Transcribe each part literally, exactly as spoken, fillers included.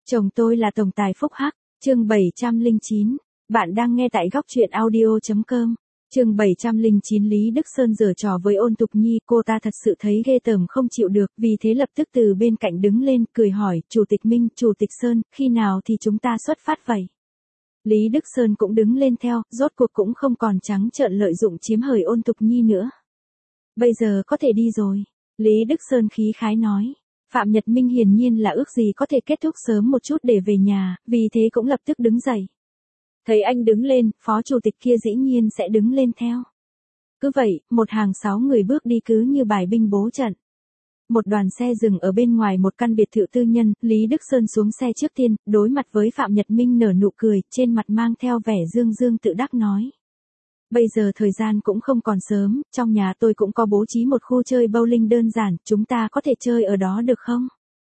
Chồng tôi là tổng tài phúc hắc, chương bảy trăm lẻ chín. Bạn đang nghe tại góc truyện audio chấm com. Chương bảy trăm lẻ chín. Lý Đức Sơn giở trò với Ôn Tục Nhi, cô ta thật sự thấy ghê tởm không chịu được, vì thế lập tức từ bên cạnh đứng lên, cười hỏi, Chủ tịch Minh, Chủ tịch Sơn, khi nào thì chúng ta xuất phát vậy? Lý Đức Sơn cũng đứng lên theo, rốt cuộc cũng không còn trắng trợn lợi dụng chiếm hời Ôn Tục Nhi nữa. Bây giờ có thể đi rồi. Lý Đức Sơn khí khái nói. Phạm Nhật Minh hiển nhiên là ước gì có thể kết thúc sớm một chút để về nhà, vì thế cũng lập tức đứng dậy. Thấy anh đứng lên, phó chủ tịch kia dĩ nhiên sẽ đứng lên theo. Cứ vậy, một hàng sáu người bước đi cứ như bài binh bố trận. Một đoàn xe dừng ở bên ngoài một căn biệt thự tư nhân, Lý Đức Sơn xuống xe trước tiên, đối mặt với Phạm Nhật Minh nở nụ cười, trên mặt mang theo vẻ dương dương tự đắc nói. Bây giờ thời gian cũng không còn sớm, trong nhà tôi cũng có bố trí một khu chơi bowling đơn giản, chúng ta có thể chơi ở đó được không?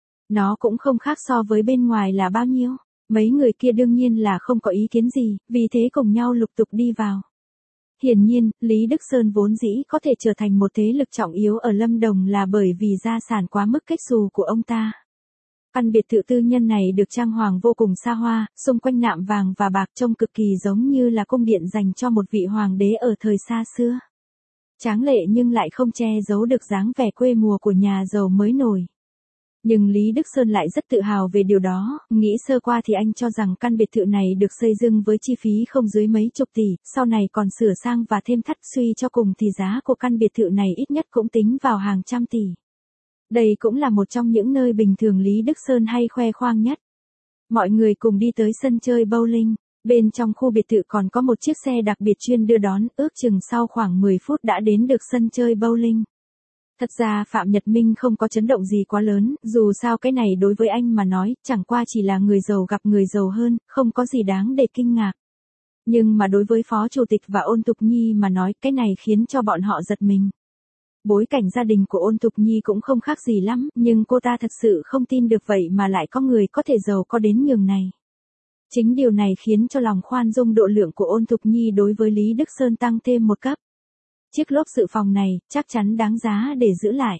Nó cũng không khác so với bên ngoài là bao nhiêu. Mấy người kia đương nhiên là không có ý kiến gì, vì thế cùng nhau lục tục đi vào. Hiển nhiên, Lý Đức Sơn vốn dĩ có thể trở thành một thế lực trọng yếu ở Lâm Đồng là bởi vì gia sản quá mức cách xù của ông ta. Căn biệt thự tư nhân này được trang hoàng vô cùng xa hoa, xung quanh nạm vàng và bạc trông cực kỳ giống như là cung điện dành cho một vị hoàng đế ở thời xa xưa. Tráng lệ nhưng lại không che giấu được dáng vẻ quê mùa của nhà giàu mới nổi. Nhưng Lý Đức Sơn lại rất tự hào về điều đó, nghĩ sơ qua thì anh cho rằng căn biệt thự này được xây dựng với chi phí không dưới mấy chục tỷ, sau này còn sửa sang và thêm thắt, suy cho cùng thì giá của căn biệt thự này ít nhất cũng tính vào hàng trăm tỷ. Đây cũng là một trong những nơi bình thường Lý Đức Sơn hay khoe khoang nhất. Mọi người cùng đi tới sân chơi bowling, bên trong khu biệt thự còn có một chiếc xe đặc biệt chuyên đưa đón, ước chừng sau khoảng mười phút đã đến được sân chơi bowling. Thật ra Phạm Nhật Minh không có chấn động gì quá lớn, dù sao cái này đối với anh mà nói, chẳng qua chỉ là người giàu gặp người giàu hơn, không có gì đáng để kinh ngạc. Nhưng mà đối với Phó Chủ tịch và Ôn Tục Nhi mà nói, cái này khiến cho bọn họ giật mình. Bối cảnh gia đình của Ôn Tục Nhi cũng không khác gì lắm, nhưng cô ta thật sự không tin được vậy mà lại có người có thể giàu có đến nhường này. Chính điều này khiến cho lòng khoan dung độ lượng của Ôn Tục Nhi đối với Lý Đức Sơn tăng thêm một cấp. Chiếc lốp dự phòng này, chắc chắn đáng giá để giữ lại.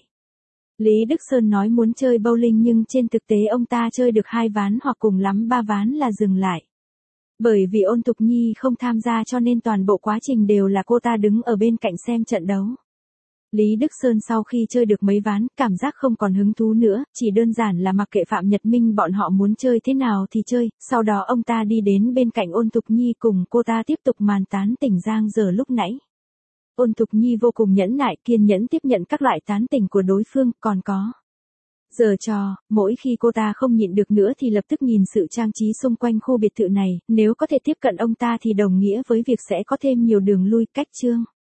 Lý Đức Sơn nói muốn chơi bowling nhưng trên thực tế ông ta chơi được hai ván hoặc cùng lắm ba ván là dừng lại. Bởi vì Ôn Tục Nhi không tham gia cho nên toàn bộ quá trình đều là cô ta đứng ở bên cạnh xem trận đấu. Lý Đức Sơn sau khi chơi được mấy ván, cảm giác không còn hứng thú nữa, chỉ đơn giản là mặc kệ Phạm Nhật Minh bọn họ muốn chơi thế nào thì chơi, sau đó ông ta đi đến bên cạnh Ôn Tục Nhi cùng cô ta tiếp tục màn tán tỉnh giang dở lúc nãy. Ôn Tục Nhi vô cùng nhẫn nại kiên nhẫn tiếp nhận các loại tán tỉnh của đối phương, còn có giở trò, mỗi khi cô ta không nhịn được nữa thì lập tức nhìn sự trang trí xung quanh khu biệt thự này, nếu có thể tiếp cận ông ta thì đồng nghĩa với việc sẽ có thêm nhiều đường lui, cách chương.